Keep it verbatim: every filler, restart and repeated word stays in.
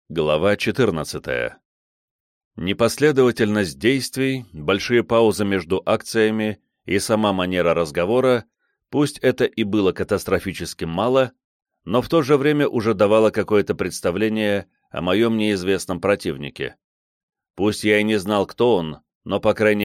Глава четырнадцатая. Непоследовательность действий, большие паузы между акциями и сама манера разговора, пусть это и было катастрофически мало, но в то же время уже давало какое-то представление о моем неизвестном противнике. Пусть я и не знал, кто он, но, по крайней